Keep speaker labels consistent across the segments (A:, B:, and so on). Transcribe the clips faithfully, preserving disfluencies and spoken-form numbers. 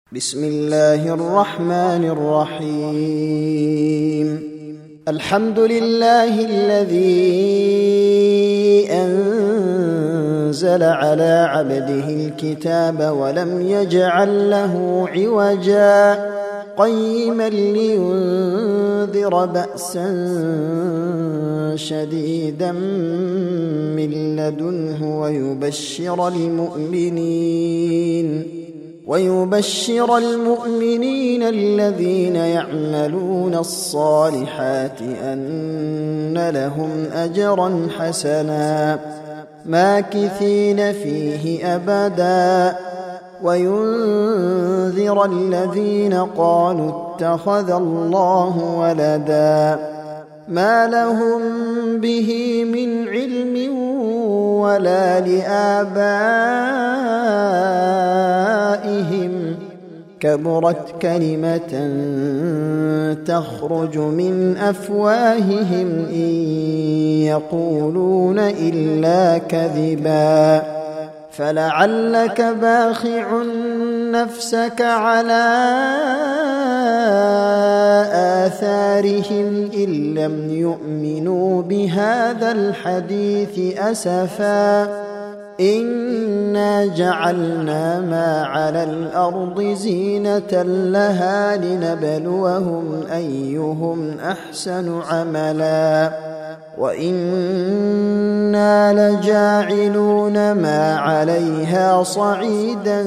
A: بسم الله الرحمن الرحيم. الحمد لله الذي أنزل على عبده الكتاب ولم يجعل له عوجا قيما لينذر بأسا شديدا من لدنه ويبشر المؤمنين ويبشر المؤمنين الذين يعملون الصالحات أن لهم أجرا حسنا ماكثين فيه أبدا وينذر الذين قالوا اتخذ الله ولدا ما لهم به من علم ولا لآبائهم كبرت كلمة تخرج من أفواههم إن يقولون إلا كذبا فلعلك باخع نفسك على آثارهم إن لم يؤمنوا بهذا الحديث أسفا إنا جعلنا ما على الأرض زينة لها لنبلوهم أيهم أحسن عملا وإنا لجاعلون ما عليها صعيدا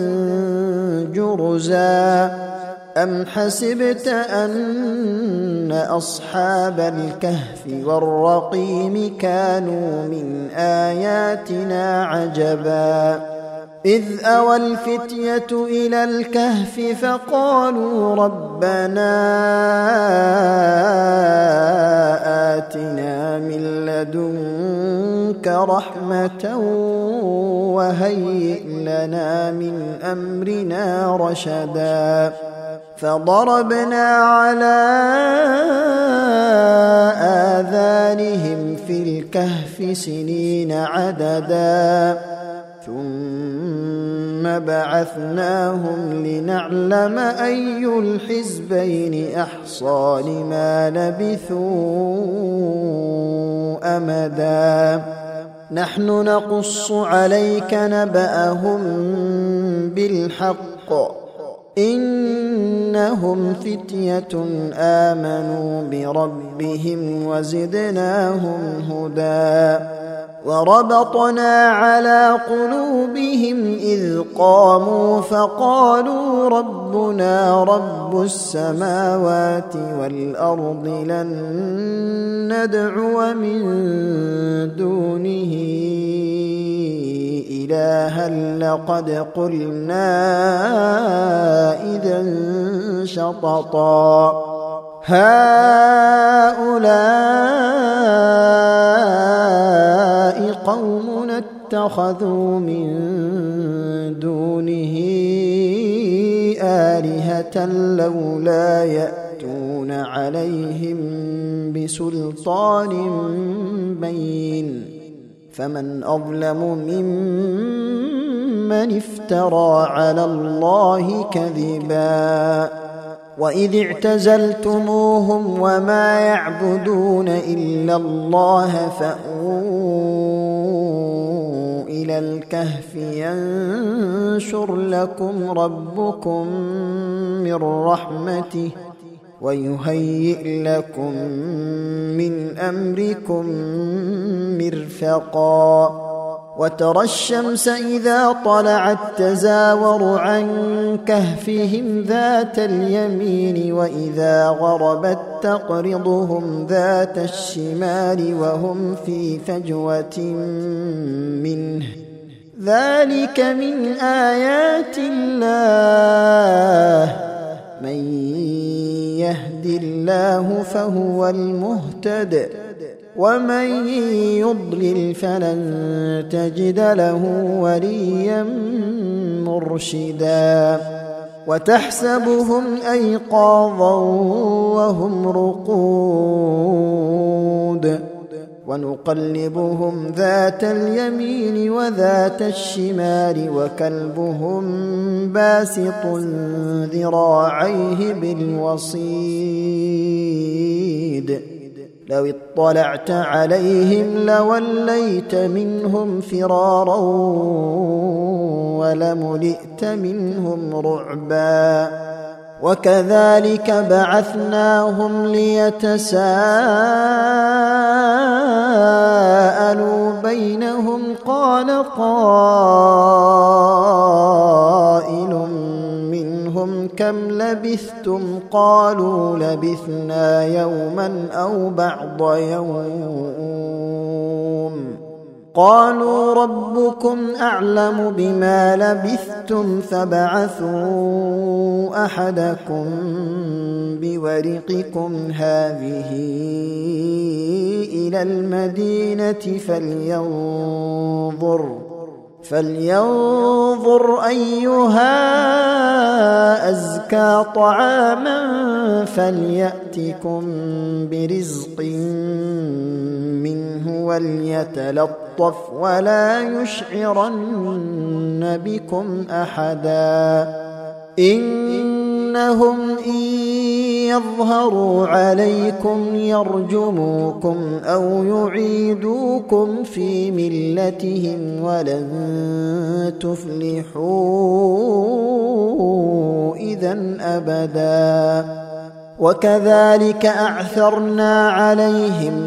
A: جرزا أم حسبت أن أصحاب الكهف والرقيم كانوا من آياتنا عجبا إذ أوى الفتية إلى الكهف فقالوا ربنا آتنا من لدنك رحمة وهيئ لنا من أمرنا رشدا فضربنا على آذانهم في الكهف سنين عددا ثم بعثناهم لنعلم أي الحزبين أحصى لما لبثوا أمدا نحن نقص عليك نبأهم بالحق إنهم فتية آمنوا بربهم وزدناهم هدى وربطنا على قلوبهم إذ قاموا فقالوا ربنا رب السماوات والأرض لن ندعو من دونه إلها لقد قلنا إذا شططا هؤلاء قومنا اتخذوا من دونه آلهة لولا يأتون عليهم بسلطان بين فمن أظلم ممن افترى على الله كذبا وإذ اعتزلتموهم وما يعبدون إلا الله فأووا إلى الكهف ينشر لكم ربكم من رحمته ويهيئ لكم من أمركم مرفقا وترى الشمس إذا طلعت تزاور عن كهفهم ذات اليمين وإذا غربت تقرضهم ذات الشمال وهم في فجوة منه ذلك من آيات الله من يهد الله فهو المهتد ومن يضلل فلن تجد له وليا مرشدا وتحسبهم أيقاظا وهم رقود ونقلبهم ذات اليمين وذات الشمال وكلبهم باسط ذراعيه بالوصيد لو اطلعت عليهم لوليت منهم فرارا ولملئت منهم رعبا وكذلك بعثناهم ليتساءلوا بينهم قال قائل منهم كم لبثتم قالوا لبثنا يوما أو بعض يوم قالوا ربكم أعلم بما لبثتم فابعثوا أحدكم بورقكم هذه إلى المدينة فلينظر فلينظر أيها أزكى طعاما فليأتكم برزق منه وليتلطف ولا يشعرن بكم أحدا إنهم إن يظهروا عليكم يرجموكم أو يعيدوكم في ملتهم ولن تفلحوا إذن أبدا وكذلك أعثرنا عليهم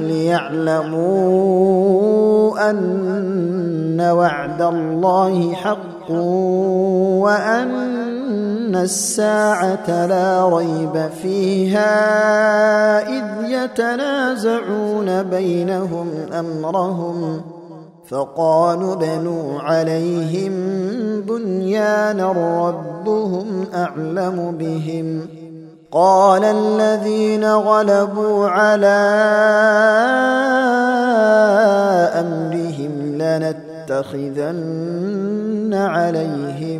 A: ليعلموا أن وعد الله حق وأن الساعة لا ريب فيها إذ يتنازعون بينهم أمرهم فقالوا بنوا عليهم بنيانا ربهم أعلم بهم قال الذين غلبوا على أمرهم لنتخذن عليهم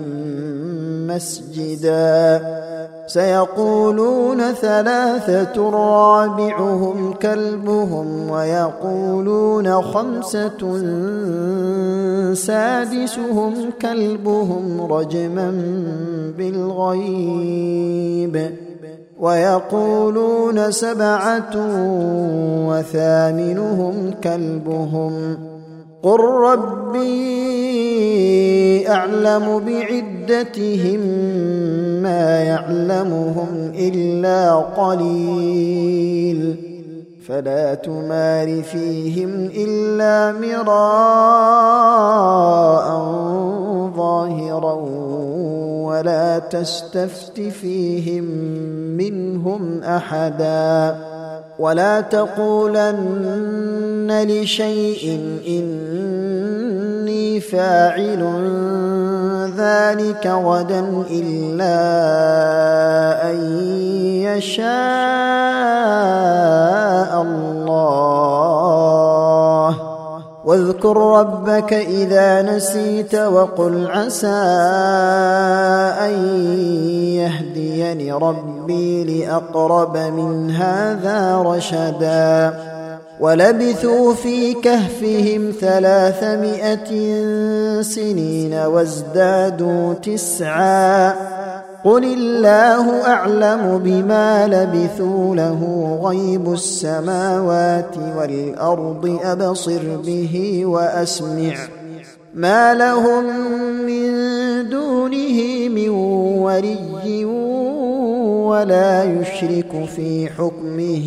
A: مسجدا سيقولون ثلاثة رابعهم كلبهم ويقولون خمسة سادسهم كلبهم رجما بالغيب ويقولون سبعة وثامنهم كلبهم قل ربي أعلم بعدتهم ما يعلمهم إلا قليل فلا تمار فيهم إلا مراء ظاهرا ولا تستفت فيهم منهم أحدا ولا تقولن لشيء إني فاعل ذلك غدا إلا أن يشاء الله واذكر ربك إذا نسيت وقل عسى أن يهديني ربي لأقرب من هذا رشدا ولبثوا في كهفهم ثلاثمائة سنين وازدادوا تسعا قل الله أعلم بما لبثوا له غيب السماوات والأرض أبصر به وأسمع ما لهم من دونه من ولي ولا يشرك في حكمه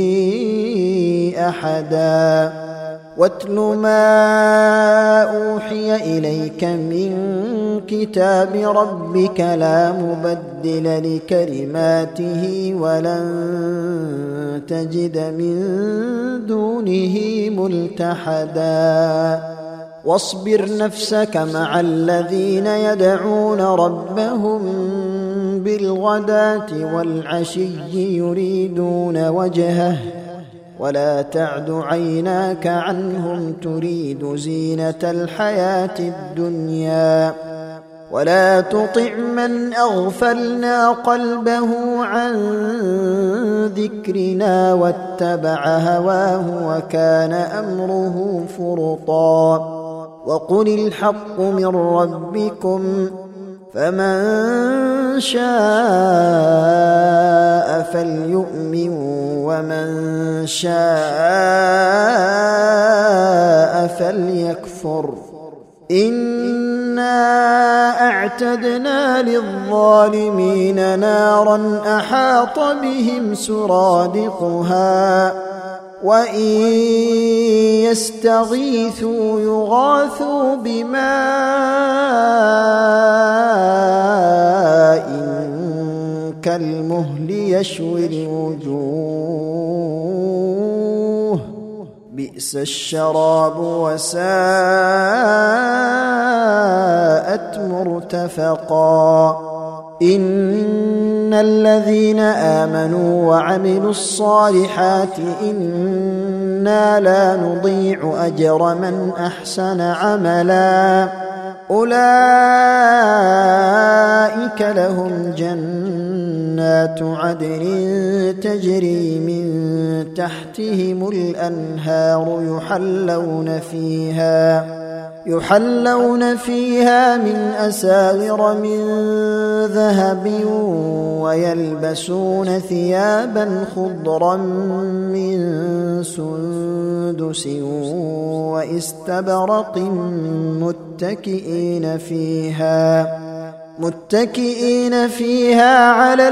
A: أحدا واتل ما أوحي إليك من كتاب ربك لا مبدل لكلماته ولن تجد من دونه ملتحدا واصبر نفسك مع الذين يدعون ربهم بالغداة والعشي يريدون وجهه ولا تعد عيناك عنهم تريد زينة الحياة الدنيا ولا تطع من أغفلنا قلبه عن ذكرنا واتبع هواه وكان أمره فرطا وقل الحق من ربكم فمن شاء فليؤمن ومن شاء فليكفر إنا أعتدنا للظالمين نارا أحاط بهم سرادقها وإن يستغيثوا يغاثوا بماء كالمهل يشوي الوجوه بئس الشراب وساءت مرتفقا إن الذين آمنوا وعملوا الصالحات إنا لا نضيع أجر من أحسن عملا أولئك لهم جنات عدن تجري من تحتهم الأنهار يحلون فيها يحلون فيها من أساور من ذهب ويلبسون ثيابا خضرا من سندس واستبرق متكئين فيها متكئين فيها على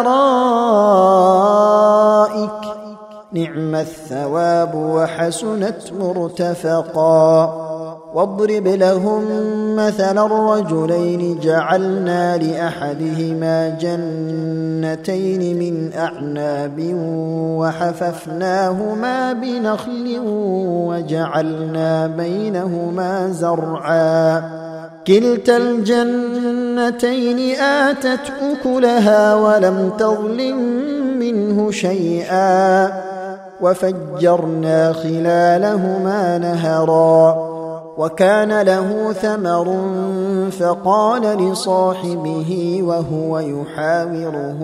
A: الأرائك نعم الثواب وحسنت مرتفقا واضرب لهم مثل الرجلين جعلنا لأحدهما جنتين من أعناب وحففناهما بنخل وجعلنا بينهما زرعا كلتا الجنتين آتت أكلها ولم تظلم منه شيئا وفجرنا خلالهما نهرا وكان له ثمر فقال لصاحبه وهو يحاوره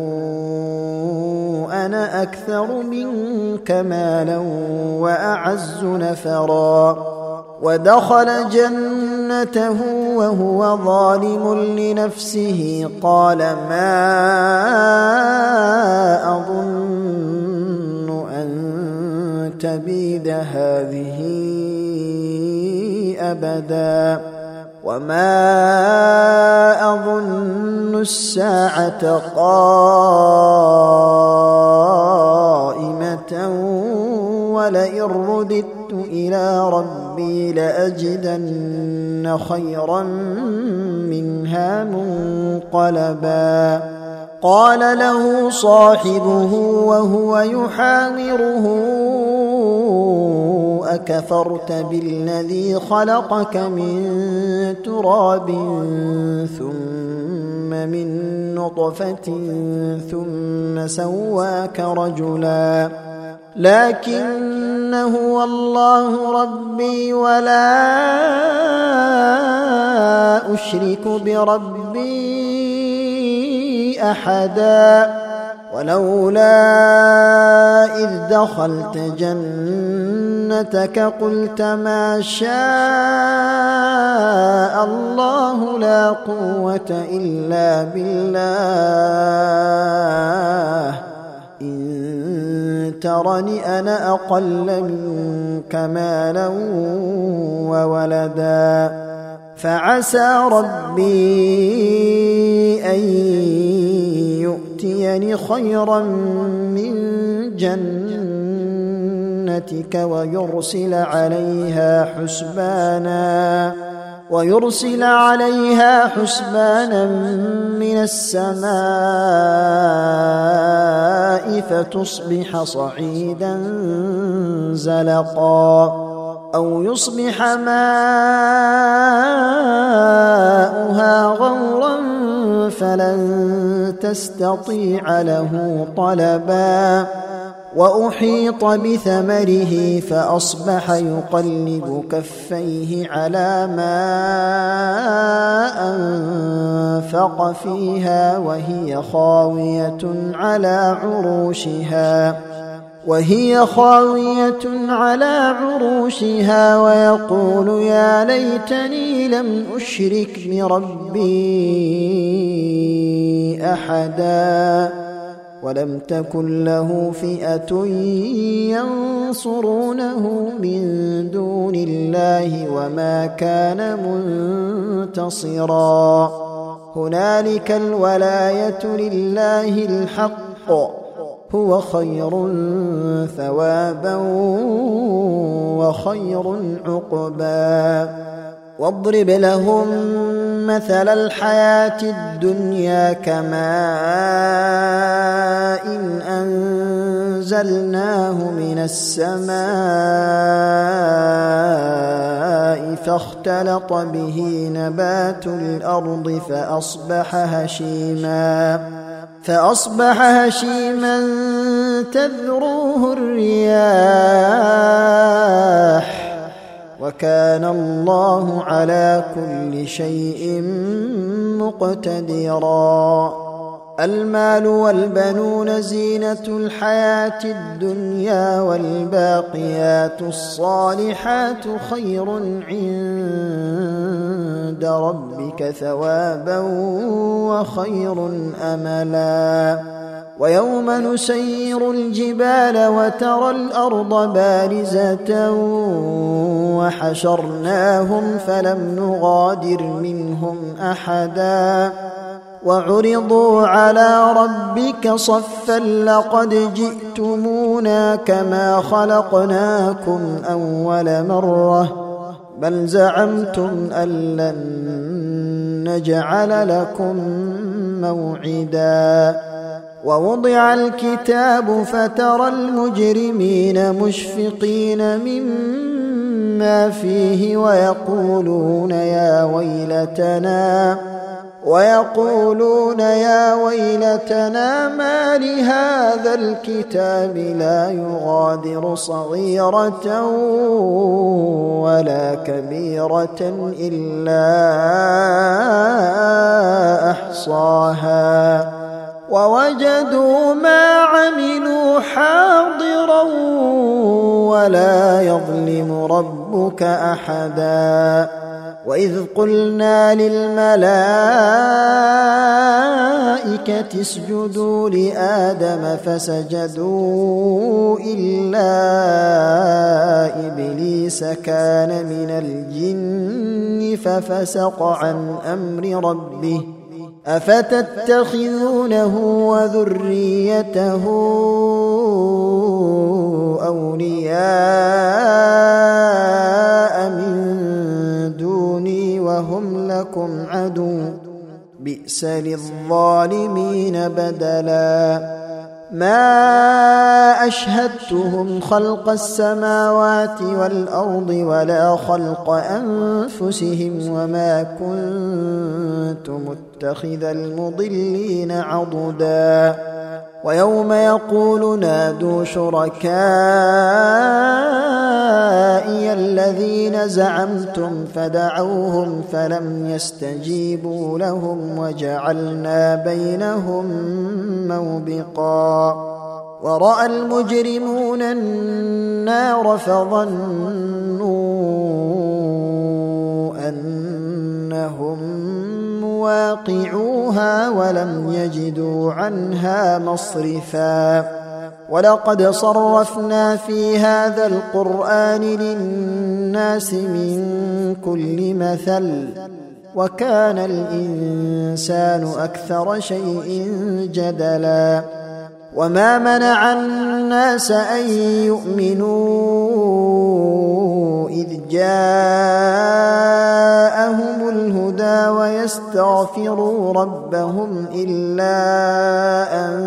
A: أنا أكثر منك مالا وأعز نفرا ودخل جنته وهو ظالم لنفسه قال ما أظن أن تبيد هذه أبدا وما أظن الساعة قائمة ولئن رددت إلى ربي لأجدن خيرا منها منقلبا قال له صاحبه وهو يحاوره أكفرت بالذي خلقك من تراب ثم من نطفة ثم سواك رجلا لكن هو الله ربي ولا أشرك بربي أحدا ولولا إذ دخلت جنتك قلت ما شاء الله لا قوة إلا بالله إن ترني أنا أقل منك مالا وولدا فعسى ربي أن يؤتيني خيرا من جنتك ويرسل عليها حسبانا ويرسل عليها حسبانا من السماء فتصبح صعيدا زلقا أو يصبح ماؤها غورا فلن تستطيع له طلبا وأحيط بثمره فأصبح يقلب كفيه على ما أنفق فيها وهي خاوية على عروشها وهي خاوية على عروشها ويقول يا ليتني لم أشرك بربي أحدا ولم تكن له فئة ينصرونه من دون الله وما كان منتصرا هنالك الولاية لله الحق هو خير ثوابا وخير عقبا واضرب لهم مثل الحياة الدنيا كماء إن أنزلناه من السماء فاختلط به نبات الأرض فأصبح هشيما فأصبح هشيما تذروه الرياح وكان الله على كل شيء مقتدرا المال والبنون زينة الحياة الدنيا والباقيات الصالحات خير عند ربك ثوابا وخير أملا ويوم نسير الجبال وترى الأرض بارزة وحشرناهم فلم نغادر منهم أحدا وعرضوا على ربك صفا لقد جئتمونا كما خلقناكم أول مرة بل زعمتم أن لن نجعل لكم موعدا ووضع الكتاب فترى المجرمين مشفقين مما فيه ويقولون يا ويلتنا ويقولون يا ويلتنا ما لهذا الكتاب لا يغادر صغيرة ولا كبيرة إلا أحصاها ووجدوا ما عملوا حاضرا ولا يظلم ربك أحدا وإذ قلنا للملائكة اسجدوا لآدم فسجدوا إلا إبليس كان من الجن ففسق عن أمر ربه أفتتخذونه وذريته أولياء من دوني وهم لكم عدو بئس للظالمين بدلا ما أشهدتهم خلق السماوات والأرض ولا خلق أنفسهم وما كنت متخذ المضلين عضدا ويوم يقول نادوا شركائي الذين زعمتم فدعوهم فلم يستجيبوا لهم وجعلنا بينهم موبقا ورأى المجرمون النار فظنوا أنهم مواقعوها ولم يجدوا عنها مصرفا ولقد صرفنا في هذا القرآن للناس من كل مثل وكان الإنسان أكثر شيء جدلا وما منع الناس أن يؤمنوا إذ جاءهم الهدى ويستغفروا ربهم إلا أن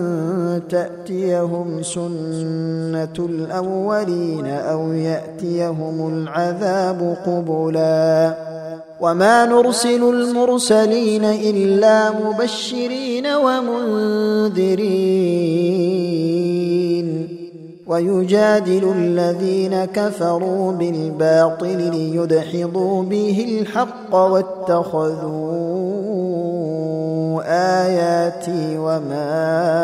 A: تأتيهم سنة الأولين أو يأتيهم العذاب قبلا وما نرسل المرسلين إلا مبشرين ومنذرين ويجادل الذين كفروا بالباطل ليدحضوا به الحق واتخذوا آياتي وما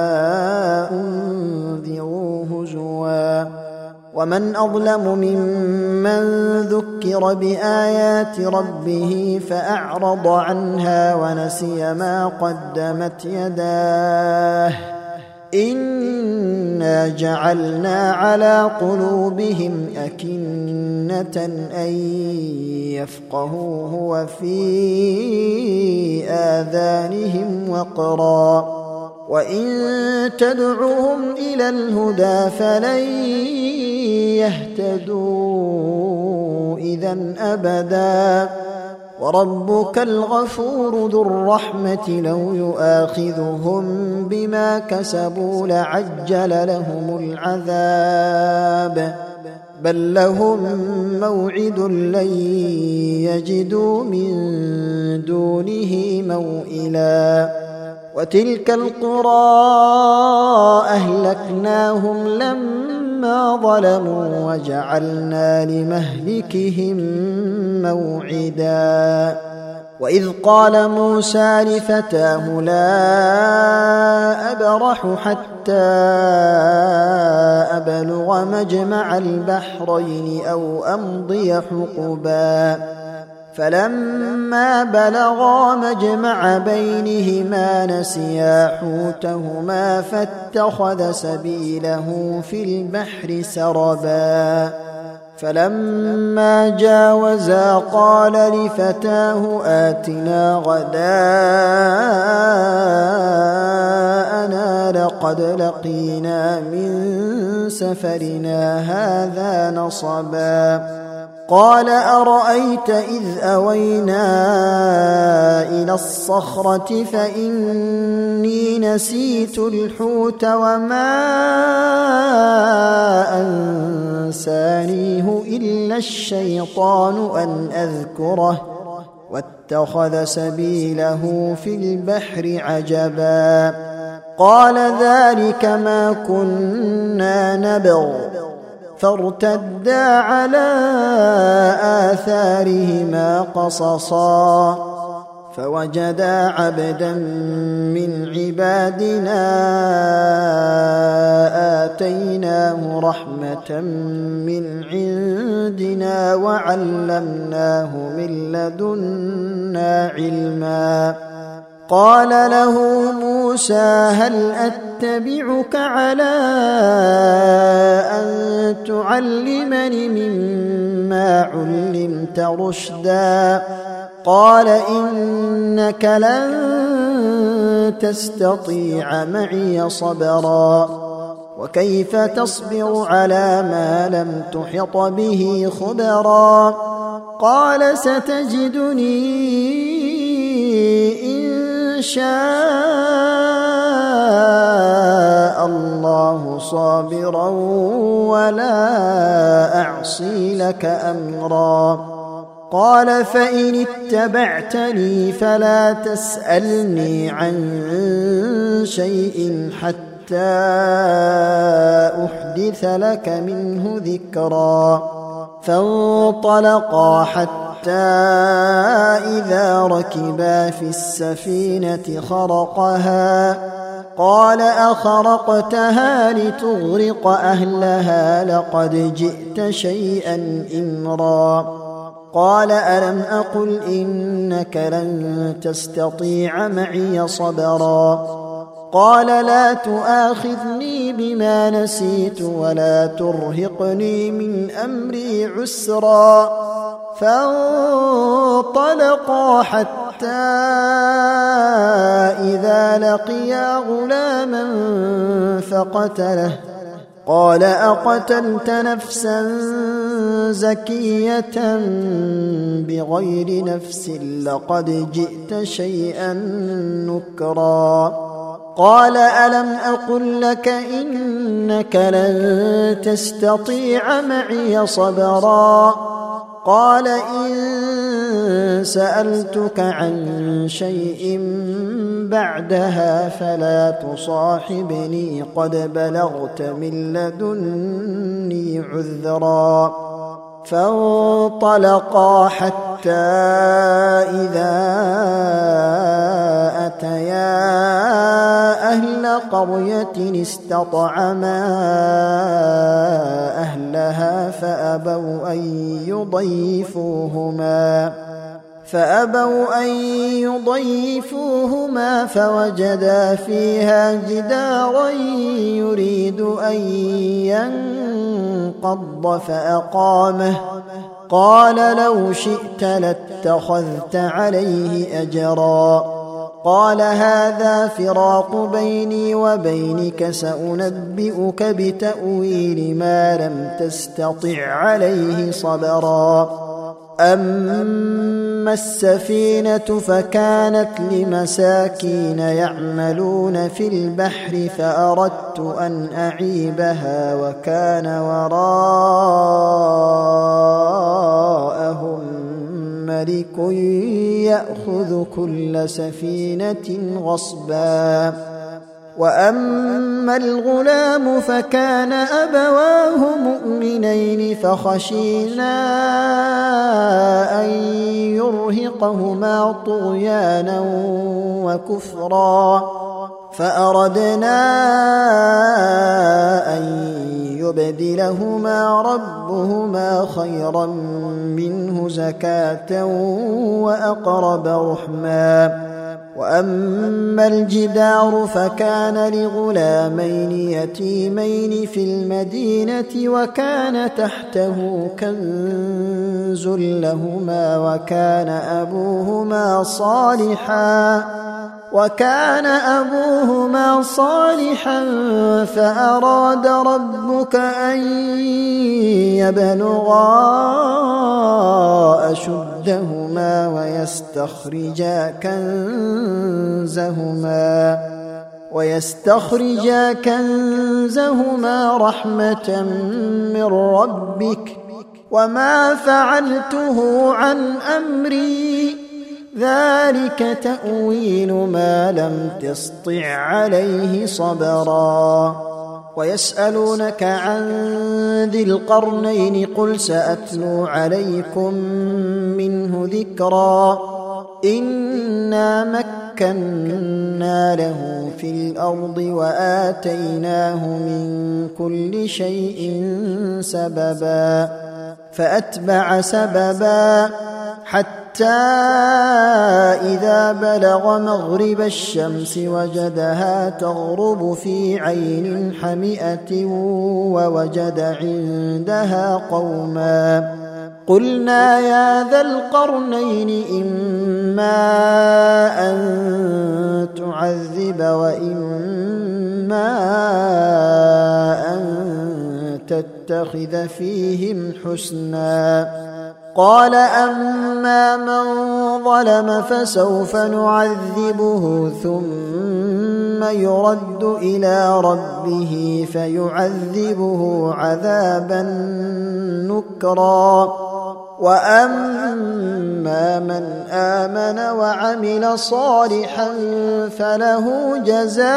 A: أنذروا هزوا ومن أظلم ممن ذكر بآيات ربه فأعرض عنها ونسي ما قدمت يداه إنا جعلنا على قلوبهم أكنة أن يفقهوه وفي آذانهم وقرا وإن تدعوهم إلى الهدى فلن يهتدوا إذن أبدا وربك الغفور ذو الرحمة لو يؤاخذهم بما كسبوا لعجل لهم العذاب بل لهم موعد لن يجدوا من دونه موئلا وتلك القرى أهلكناهم لما ظلموا وجعلنا لمهلكهم موعدا وإذ قال موسى لفتاه لا أبرح حتى أبلغ مجمع البحرين أو أمضي حقبا فلما بلغا مجمع بينهما نسيا حوتهما فاتخذ سبيله في البحر سربا فلما جاوزا قال لفتاه آتنا غداءنا لقد لقينا من سفرنا هذا نصبا قال أرأيت إذ أوينا إلى الصخرة فإني نسيت الحوت وما أنسانيه إلا الشيطان أن أذكره واتخذ سبيله في البحر عجبا قال ذلك ما كنا نبغ فارتدا على آثارهما قصصا فوجدا عبدا من عبادنا آتيناه رحمة من عندنا وعلمناه من لدنا علما قال له موسى هل أتبعك على أن تعلمني مما علمت رشدا قال إنك لن تستطيع معي صبرا وكيف تصبر على ما لم تحط به خبرا قال ستجدني إن شاء الله صابرا ولا أعصي لك أمرا قال فإن اتبعتني فلا تسألني عن شيء حتى أحدث لك منه ذكرا فانطلقا حتى إذا ركبا في السفينة خرقها قال أخرقتها لتغرق أهلها لقد جئت شيئا إمرا قال ألم أقل إنك لن تستطيع معي صبرا قال لا تؤاخذني بما نسيت ولا ترهقني من أمري عسرا فانطلقا حتى إذا لقيا غلاما فقتله قال أقتلت نفسا زكية بغير نفس لقد جئت شيئا نكرا قال ألم أقل لك إنك لن تستطيع معي صبرا قال إن سألتك عن شيء بعدها فلا تصاحبني قد بلغت من لدني عذرا فانطلقا حتى إذا أتيا أهل قرية استطعما أهلها فأبوا أن يضيفوهما فأبوا أن يضيفوهما فوجدا فيها جدارا يريد أن ينقض فأقامه قال لو شئت لاتخذت عليه أجرا قال هذا فراق بيني وبينك سأنبئك بتأويل ما لم تستطع عليه صبرا أما السفينة فكانت لمساكين يعملون في البحر فأردت أن أعيبها وكان وراءهم ملك يأخذ كل سفينة غصبا وأما الغلام فكان أبواه مؤمنين فخشينا أن يرهقهما طغيانا وكفرا فأردنا أن يبدلهما ربهما خيرا منه زكاة وأقرب رحما وأما الجدار فكان لغلامين يتيمين في المدينة وكان تحته كنز لهما وكان أبوهما صالحا وكان أبوهما صالحا فأراد ربك أن يبلغا أشدهما ويستخرجا كنزهما ويستخرجا كنزهما رحمة من ربك وما فعلته عن أمري ذلك تأويل ما لم تسطع عليه صبرا ويسألونك عن ذي القرنين قل سأتلو عليكم منه ذكرا إنا مكنا له في الأرض وآتيناه من كل شيء سببا فأتبع سببا حتى إذا بلغ مغرب الشمس وجدها تغرب في عين حمئة ووجد عندها قوما قلنا يا ذا القرنين إما أن تعذب وإما أن تتخذ فيهم حسنا قال أما من ظلم فسوف نعذبه ثم يرد إلى ربه فيعذبه عذابا نكرا وأما من آمن وعمل صالحا فله جزاء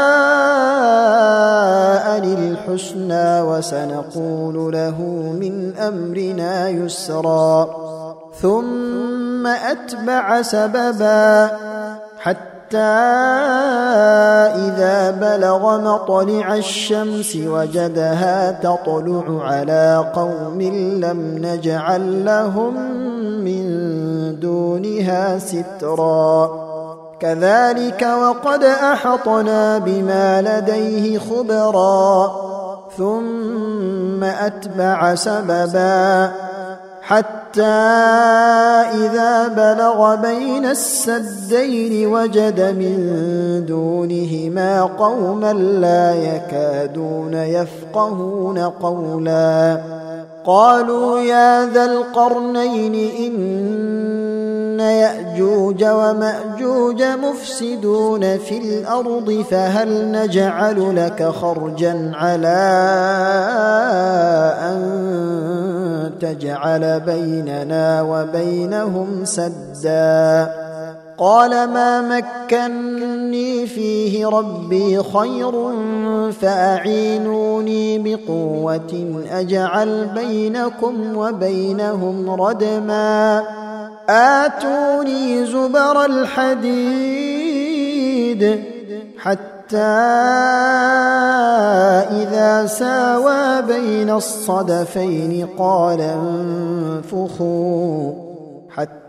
A: الحسنى وسنقول له من أمرنا يسرا ثم أتبع سببا حتى إذا بلغ مطلع الشمس وجدها تطلع على قوم لم نجعل لهم من دونها سترا كذلك وقد أحطنا بما لديه خبرا ثم أتبع سببا حتى إذا بلغ بين السدين وجد من دونهما قوما لا يكادون يفقهون قولا قالوا يا ذا القرنين إن يأجوج ومأجوج مفسدون في الأرض فهل نجعل لك خرجا على أن تجعل بيننا وبينهم سدا قال ما مكني فيه ربي خير فأعينوني بقوة أجعل بينكم وبينهم ردما آتوني زبر الحديد حتى إذا ساوى بين الصدفين قال انفخوا حتى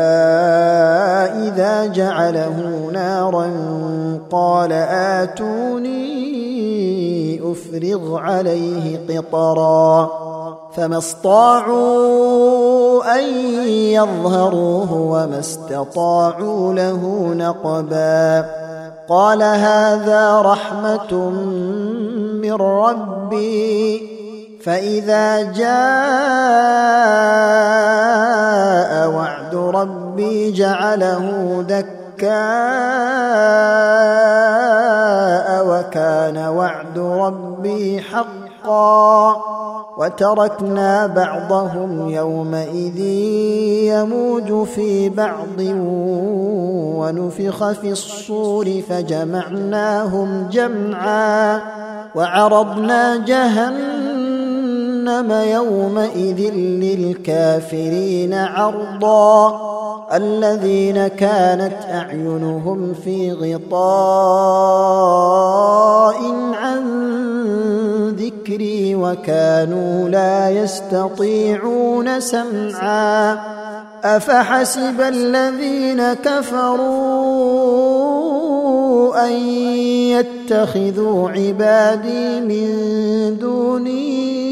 A: إذا جعله نارا قال آتوني أفرغ عليه قطرا فما استطاعوا أن يظهروه وما استطاعوا له نقبا قال هذا رحمة من ربي فإذا جاء وعد ربي جعله دكاء وكان وعد ربي حقا وتركنا بعضهم يومئذ يموج في بعض ونفخ في الصور فجمعناهم جمعا وعرضنا جهنم يومئذ للكافرين عرضا الذين كانت أعينهم في غطاء عن ذكري وكانوا لا يستطيعون سمعا أفحسب الذين كفروا أن يتخذوا عبادي من دوني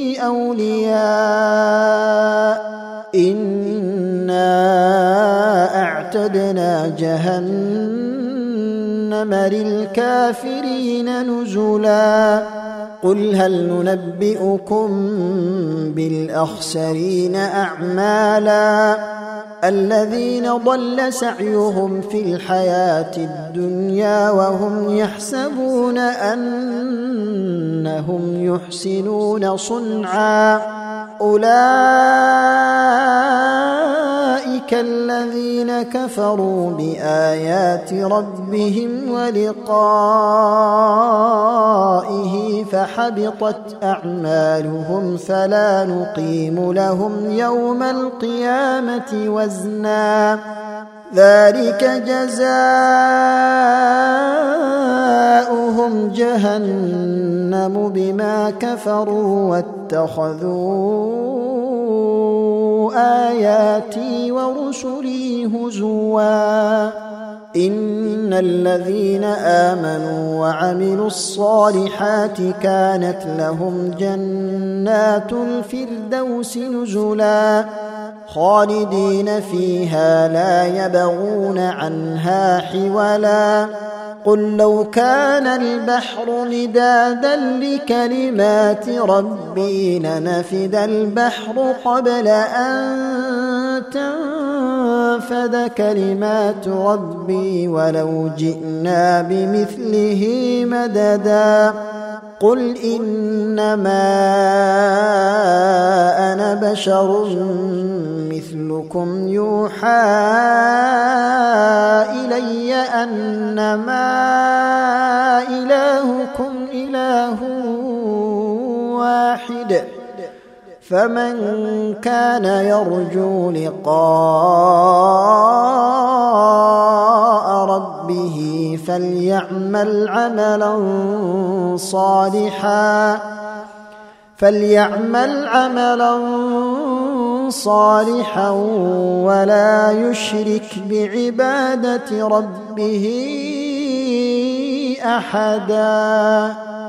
A: أولياء إنا أعتدنا جهنم للكافرين نزلا قل هل ننبئكم بالأخسرين أعمالا الذين ضل سعيهم في الحياة الدنيا وهم يحسبون أنهم يحسنون صنعا أولئك الذين كفروا بآيات ربهم ولقائه فحبطت أعمالهم فلا نقيم لهم يوم القيامة وزنا ذلك جزاؤهم جهنم بما كفروا واتخذوا آياتي ورسلي هزوا إن الذين آمنوا وعملوا الصالحات كانت لهم جنات الفردوس نزلا خالدين فيها لا يبغون عنها حولا قل لو كان البحر مدادا لكلمات ربي لنفد البحر قبل أن تنفد كلمات ربي ولو جئنا بمثله مددا قل إنما أنا بشر مثلكم يوحى إلي أنما إلهكم إله واحد فمن كان يرجو لقاء ربه فليعمل عملا صالحا فليعمل عملا صالحا ولا يشرك بعبادة ربه أحدا.